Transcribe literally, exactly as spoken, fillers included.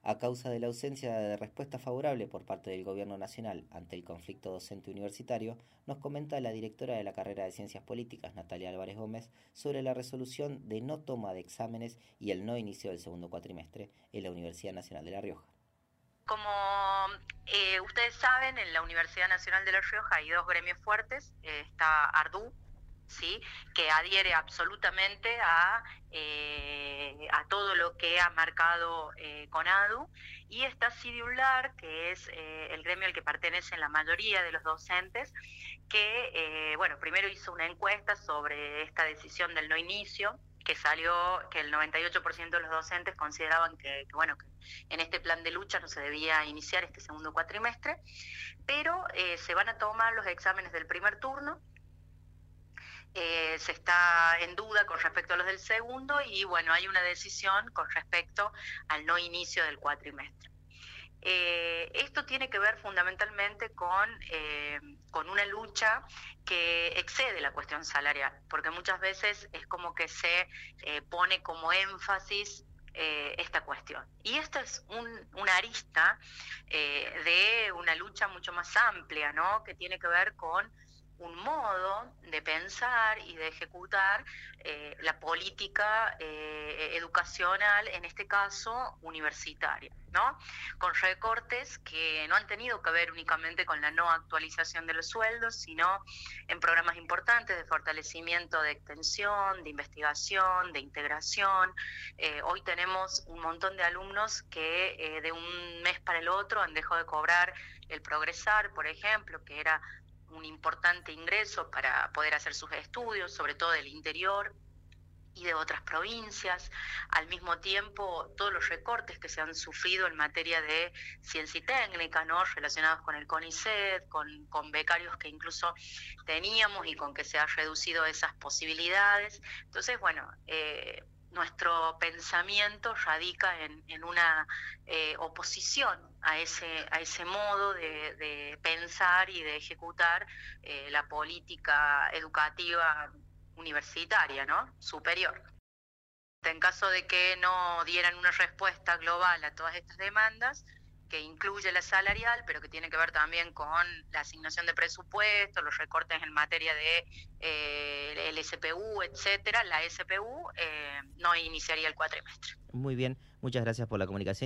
A causa de la ausencia de respuesta favorable por parte del Gobierno Nacional ante el conflicto docente universitario, nos comenta la directora de la carrera de Ciencias Políticas, Natalia Álvarez Gómez, sobre la resolución de no toma de exámenes y el no inicio del segundo cuatrimestre en la Universidad Nacional de La Rioja. Como eh, ustedes saben, en la Universidad Nacional de La Rioja hay dos gremios fuertes, eh, está ARDU, ¿sí?, que adhiere absolutamente a, eh, a todo lo que ha marcado eh, CONADU, y está CIDIULAR, que es eh, el gremio al que pertenecen la mayoría de los docentes, que eh, bueno, primero hizo una encuesta sobre esta decisión del no inicio, que salió que el noventa y ocho por ciento de los docentes consideraban que, que bueno, que en este plan de lucha no se debía iniciar este segundo cuatrimestre, pero eh, se van a tomar los exámenes del primer turno. Eh, se está en duda con respecto a los del segundo y bueno, hay una decisión con respecto al no inicio del cuatrimestre. Eh, esto tiene que ver fundamentalmente con, eh, con una lucha que excede la cuestión salarial, porque muchas veces es como que se eh, pone como énfasis eh, esta cuestión. Y esta es un, una arista eh, de una lucha mucho más amplia, ¿no?, que tiene que ver con un modo de pensar y de ejecutar eh, la política eh, educacional, en este caso universitaria, ¿no?, con recortes que no han tenido que ver únicamente con la no actualización de los sueldos, sino en programas importantes de fortalecimiento de extensión, de investigación, de integración. Eh, hoy tenemos un montón de alumnos que eh, de un mes para el otro han dejado de cobrar el Progresar, por ejemplo, que era un importante ingreso para poder hacer sus estudios, sobre todo del interior y de otras provincias. Al mismo tiempo, todos los recortes que se han sufrido en materia de ciencia y técnica, ¿no?, relacionados con el CONICET, con, con becarios que incluso teníamos y con que se han reducido esas posibilidades. Entonces, bueno, eh, nuestro pensamiento radica en, en una eh, oposición a ese, a ese modo de, de pensar y de ejecutar eh, la política educativa universitaria, ¿no?, superior. En caso de que no dieran una respuesta global a todas estas demandas, que incluye la salarial, pero que tiene que ver también con la asignación de presupuesto, los recortes en materia de eh, el S P U, etcétera, la S P U eh, no iniciaría el cuatrimestre. Muy bien, muchas gracias por la comunicación.